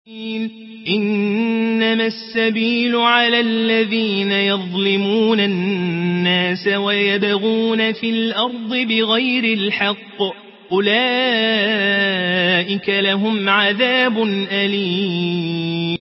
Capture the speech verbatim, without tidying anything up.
إنما السبيل على الذين يظلمون الناس ويبغون في الأرض بغير الحق أولئك لهم عذاب أليم.